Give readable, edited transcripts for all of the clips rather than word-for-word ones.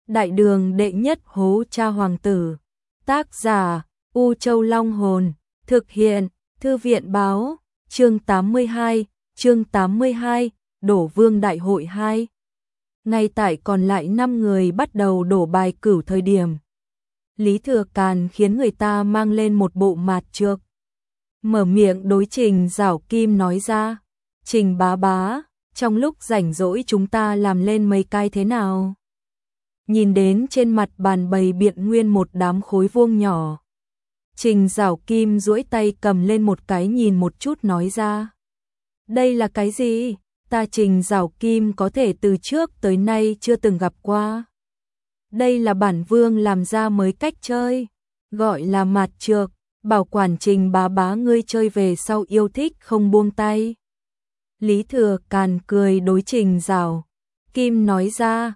Đại đường đệ nhất hố cha hoàng tử. Tác giả U Châu Long Hồn. Thực hiện Thư viện báo. Chương 82, Đổ Vương Đại hội 2. Ngay tại còn lại 5 người bắt đầu đổ bài cửu thời điểm, Lý Thừa Càn khiến người ta mang lên một bộ mạt trược. Mở miệng đối Trình Giảo Kim nói ra: Trình bá bá, trong lúc rảnh rỗi chúng ta làm lên mấy cái thế nào? Nhìn đến trên mặt bàn bày biện nguyên một đám khối vuông nhỏ, Trình Giảo Kim duỗi tay cầm lên một cái nhìn một chút nói ra: Đây là cái gì? Ta Trình Giảo Kim có thể từ trước tới nay chưa từng gặp qua. Đây là bản vương làm ra mới cách chơi, gọi là mạt trược, bảo quản Trình bá bá ngươi chơi về sau yêu thích không buông tay. Lý Thừa Càn cười đối Trình Giảo Kim nói ra: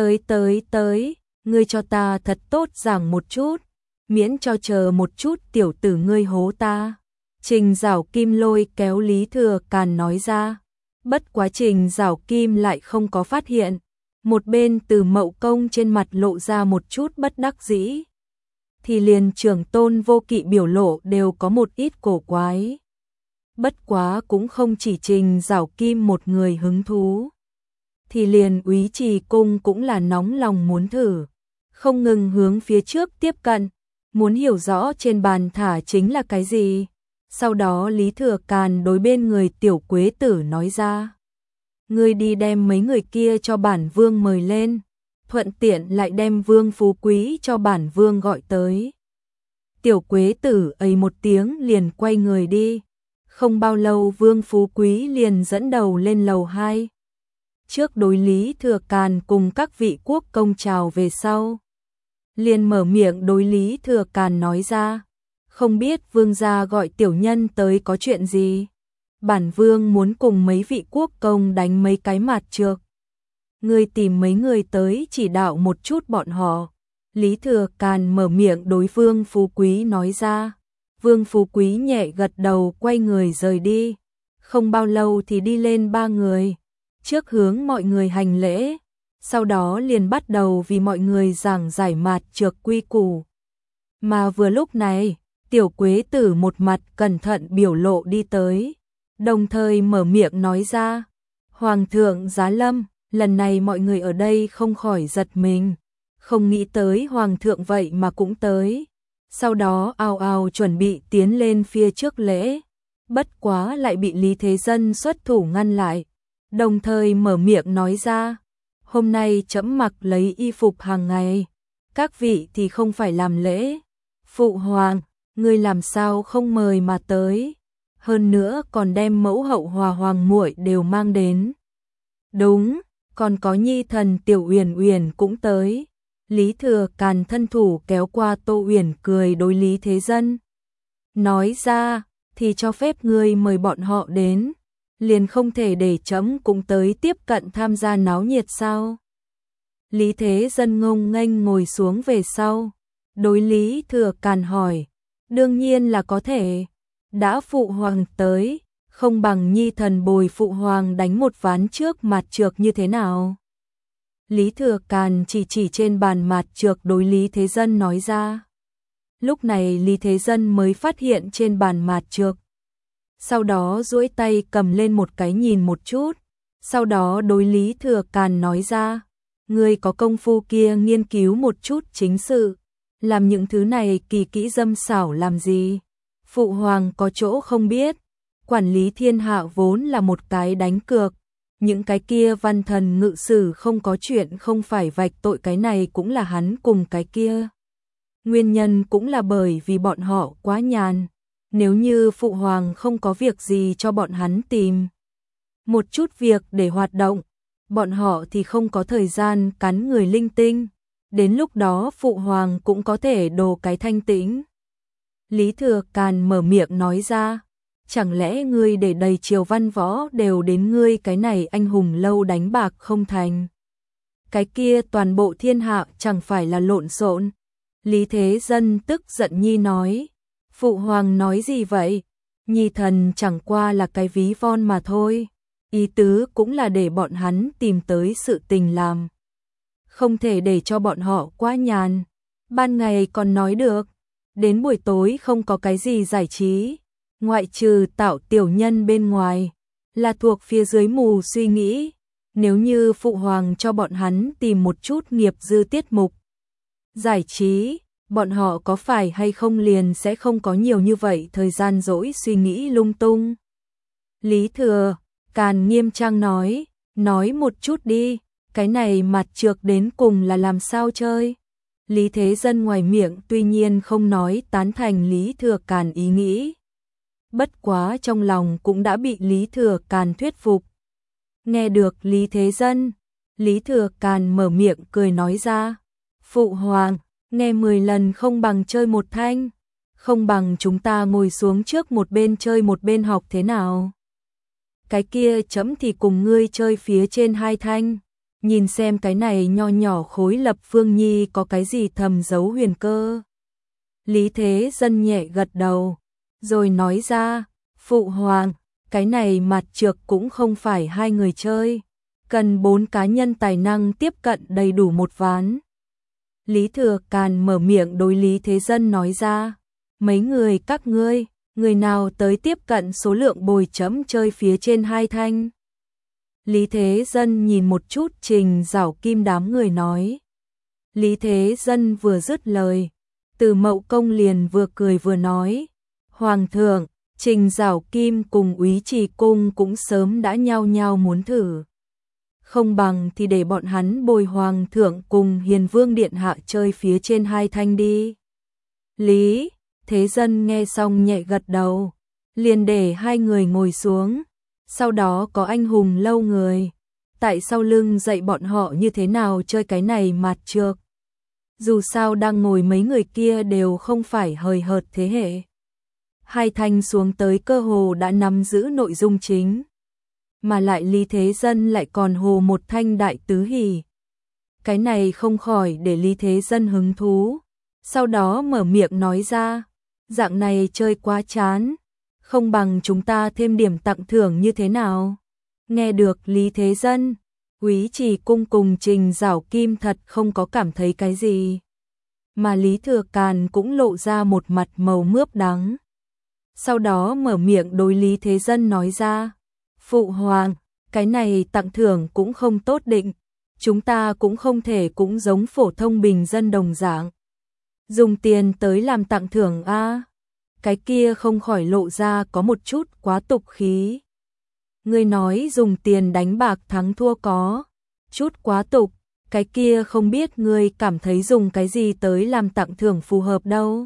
Tới, ngươi cho ta thật tốt giảng một chút, miễn cho chờ một chút tiểu tử ngươi hố ta. Trình Giảo Kim lôi kéo Lý Thừa Càn nói ra. Bất quá Trình Giảo Kim lại không có phát hiện. Một bên Từ Mậu Công trên mặt lộ ra một chút bất đắc dĩ. Thì liền Trưởng Tôn Vô Kỵ biểu lộ đều có một ít cổ quái. Bất quá cũng không chỉ Trình Giảo Kim một người hứng thú. Thì liền Úy Trì Cung cũng là nóng lòng muốn thử. Không ngừng hướng phía trước tiếp cận. Muốn hiểu rõ trên bàn thả chính là cái gì. Sau đó Lý Thừa Càn đối bên người Tiểu Quế Tử nói ra: Ngươi đi đem mấy người kia cho bản vương mời lên, thuận tiện lại đem Vương Phú Quý cho bản vương gọi tới. Tiểu Quế Tử ầy một tiếng liền quay người đi. Không bao lâu Vương Phú Quý liền dẫn đầu lên lầu 2. Trước đối Lý Thừa Càn cùng các vị quốc công chào về sau, liền mở miệng đối Lý Thừa Càn nói ra: Không biết vương gia gọi tiểu nhân tới có chuyện gì? Bản vương muốn cùng mấy vị quốc công đánh mấy cái mạt trược. Ngươi tìm mấy người tới chỉ đạo một chút bọn họ. Lý Thừa Càn mở miệng đối Vương Phú Quý nói ra. Vương Phú Quý nhẹ gật đầu quay người rời đi. Không bao lâu thì đi lên 3 người. Trước hướng mọi người hành lễ. Sau đó liền bắt đầu vì mọi người giảng giải mạt trược quy củ. Mà vừa lúc này, Tiểu Quế Tử một mặt cẩn thận biểu lộ đi tới, đồng thời mở miệng nói ra: Hoàng thượng giá lâm, lần này mọi người ở đây không khỏi giật mình, không nghĩ tới Hoàng thượng vậy mà cũng tới. Sau đó ào ào chuẩn bị tiến lên phía trước lễ, bất quá lại bị Lý Thế Dân xuất thủ ngăn lại, đồng thời mở miệng nói ra: Hôm nay trẫm mặc lấy y phục hàng ngày, các vị thì không phải làm lễ. Phụ hoàng, ngươi làm sao không mời mà tới, hơn nữa còn đem mẫu hậu Hòa hoàng muội đều mang đến. Đúng, còn có nhi thần Tiểu Uyển Uyển cũng tới. Lý Thừa Càn thân thủ kéo qua Tô Uyển cười đối Lý Thế Dân nói ra: Thì cho phép ngươi mời bọn họ đến, liền không thể để trẫm cũng tới tiếp cận tham gia náo nhiệt sao? Lý Thế Dân ngông nghênh ngồi xuống về sau, đối Lý Thừa Càn hỏi: Đương nhiên là có thể, đã phụ hoàng tới, không bằng nhi thần bồi phụ hoàng đánh một ván trước mạt trược như thế nào? Lý Thừa Càn chỉ trên bàn mạt trược đối Lý Thế Dân nói ra. Lúc này Lý Thế Dân mới phát hiện trên bàn mạt trược. Sau đó duỗi tay cầm lên một cái nhìn một chút, sau đó đối Lý Thừa Càn nói ra: Ngươi có công phu kia nghiên cứu một chút chính sự, làm những thứ này kỳ kỹ dâm xảo làm gì? Phụ hoàng có chỗ không biết, quản lý thiên hạ vốn là một cái đánh cược, những cái kia văn thần ngự sử không có chuyện không phải vạch tội, cái này cũng là hắn cùng cái kia. Nguyên nhân cũng là bởi vì bọn họ quá nhàn, nếu như phụ hoàng không có việc gì cho bọn hắn tìm một chút việc để hoạt động, bọn họ thì không có thời gian cắn người linh tinh. Đến lúc đó phụ hoàng cũng có thể đồ cái thanh tĩnh. Lý Thừa Càn mở miệng nói ra: Chẳng lẽ ngươi để đầy triều văn võ đều đến ngươi cái này anh hùng lâu đánh bạc không thành? Cái kia toàn bộ thiên hạ chẳng phải là lộn xộn? Lý Thế Dân tức giận nhi nói: Phụ hoàng nói gì vậy? Nhi thần chẳng qua là cái ví von mà thôi. Ý tứ cũng là để bọn hắn tìm tới sự tình làm. không thể để cho bọn họ quá nhàn. Ban ngày còn nói được, đến buổi tối không có cái gì giải trí, ngoại trừ tạo tiểu nhân bên ngoài, là thuộc phía dưới mù suy nghĩ. Nếu như phụ hoàng cho bọn hắn tìm một chút nghiệp dư tiết mục giải trí, bọn họ có phải hay không liền sẽ không có nhiều như vậy thời gian rỗi suy nghĩ lung tung. Lý Thừa Càn nghiêm trang nói một chút đi, cái này mặt trược đến cùng là làm sao chơi. Lý Thế Dân ngoài miệng tuy nhiên không nói tán thành Lý Thừa Càn ý nghĩ, bất quá trong lòng cũng đã bị Lý Thừa Càn thuyết phục. Nghe được Lý Thế Dân, Lý Thừa Càn mở miệng cười nói ra, phụ hoàng, nghe 10 lần không bằng chơi một thanh, không bằng chúng ta ngồi xuống trước một bên chơi một bên học thế nào. Cái kia chấm thì cùng ngươi chơi phía trên 2 thanh, nhìn xem cái này nho nhỏ khối lập phương nhi có cái gì thầm giấu huyền cơ. Lý Thế Dân nhẹ gật đầu, rồi nói ra, phụ hoàng, cái này mặt trược cũng không phải 2 người chơi, cần 4 cá nhân tài năng tiếp cận đầy đủ một ván. Lý Thừa Càn mở miệng đối Lý Thế Dân nói ra, mấy người các ngươi, người nào tới tiếp cận số lượng bồi chấm chơi phía trên 2 thanh. Lý Thế Dân nhìn một chút Trình Giảo Kim đám người nói. Lý Thế Dân vừa dứt lời, Từ Mậu Công liền vừa cười vừa nói, hoàng thượng, Trình Giảo Kim cùng Úy Trì Cung cũng sớm đã nhao nhao muốn thử. Không bằng thì để bọn hắn bồi hoàng thượng cùng Hiền Vương Điện Hạ chơi phía trên 2 thanh đi. Lý Thế Dân nghe xong nhẹ gật đầu, liền để 2 người ngồi xuống, sau đó có anh hùng lâu người, tại sau lưng dạy bọn họ như thế nào chơi cái này mặt trược. Dù sao đang ngồi mấy người kia đều không phải hời hợt thế hệ. 2 thanh xuống tới cơ hồ đã nắm giữ nội dung chính, mà lại Lý Thế Dân lại còn hồ một thanh đại tứ hỷ. Cái này không khỏi để Lý Thế Dân hứng thú, sau đó mở miệng nói ra, dạng này chơi quá chán, không bằng chúng ta thêm điểm tặng thưởng như thế nào. Nghe được Lý Thế Dân, Úy Trì Cung cùng Trình Giảo Kim thật không có cảm thấy cái gì, mà Lý Thừa Càn cũng lộ ra một mặt màu mướp đắng. Sau đó mở miệng đối Lý Thế Dân nói ra, phụ hoàng, cái này tặng thưởng cũng không tốt định, chúng ta cũng không thể cũng giống phổ thông bình dân đồng dạng, dùng tiền tới làm tặng thưởng a. Cái kia không khỏi lộ ra có một chút quá tục khí. Ngươi nói dùng tiền đánh bạc thắng thua có chút quá tục, cái kia không biết ngươi cảm thấy dùng cái gì tới làm tặng thưởng phù hợp đâu.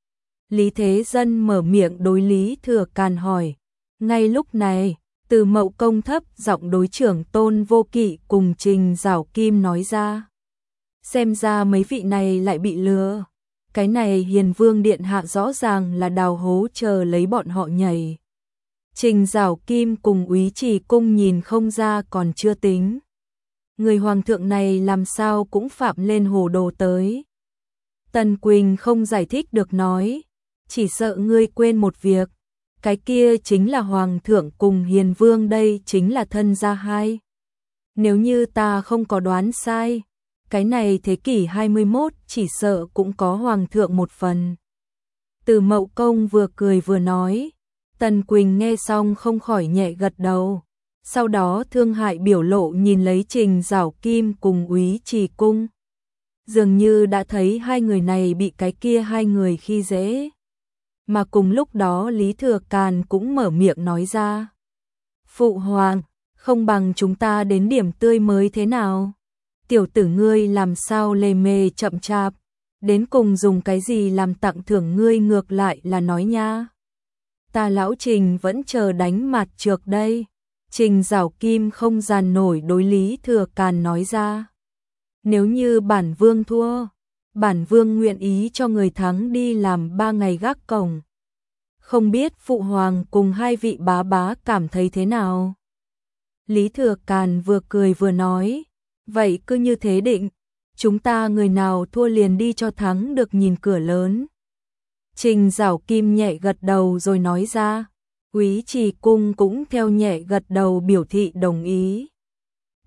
Lý Thế Dân mở miệng đối Lý Thừa Càn hỏi. Ngay lúc này, Từ Mậu Công thấp giọng đối trưởng Tôn Vô Kỵ cùng Trình Giảo Kim nói ra. Xem ra mấy vị này lại bị lừa. Cái này Hiền Vương Điện Hạ rõ ràng là đào hố chờ lấy bọn họ nhảy. Trình Giảo Kim cùng Úy Trì Cung nhìn không ra còn chưa tính. Người hoàng thượng này làm sao cũng phạm lên hồ đồ tới. Tần Quỳnh không giải thích được nói, chỉ sợ ngươi quên một việc, cái kia chính là hoàng thượng cùng Hiền Vương đây chính là thân gia hai. Nếu như ta không có đoán sai, cái này thế kỷ 21 chỉ sợ cũng có hoàng thượng một phần. Từ Mậu Công vừa cười vừa nói, Tần Quỳnh nghe xong không khỏi nhẹ gật đầu, sau đó thương hại biểu lộ nhìn lấy Trình Giảo Kim cùng Úy Trì Cung. Dường như đã thấy 2 người này bị cái kia 2 người khi dễ. Mà cùng lúc đó Lý Thừa Càn cũng mở miệng nói ra. Phụ hoàng, không bằng chúng ta đến điểm tươi mới thế nào? Tiểu tử ngươi làm sao lề mề chậm chạp, đến cùng dùng cái gì làm tặng thưởng ngươi ngược lại là nói nha. Ta lão Trình vẫn chờ đánh mặt trược đây. Trình Giảo Kim không dàn nổi đối Lý Thừa Càn nói ra. Nếu như bản vương thua, bản vương nguyện ý cho người thắng đi làm 3 ngày gác cổng. Không biết phụ hoàng cùng 2 vị bá bá cảm thấy thế nào? Lý Thừa Càn vừa cười vừa nói, vậy cứ như thế định, chúng ta người nào thua liền đi cho thắng được nhìn cửa lớn. Trình Giảo Kim nhẹ gật đầu rồi nói ra, Úy Trì Cung cũng theo nhẹ gật đầu biểu thị đồng ý.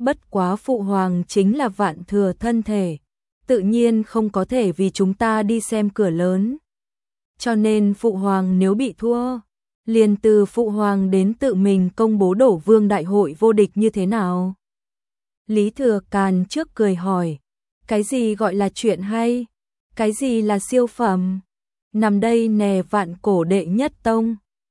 bất quá phụ hoàng chính là vạn thừa thân thể, tự nhiên không có thể vì chúng ta đi xem cửa lớn. Cho nên phụ hoàng nếu bị thua, liền từ phụ hoàng đến tự mình công bố đổ vương đại hội vô địch như thế nào? Lý Thừa Càn trước cười hỏi, cái gì gọi là chuyện hay? Cái gì là siêu phẩm? Nằm đây nè vạn cổ đệ nhất tông,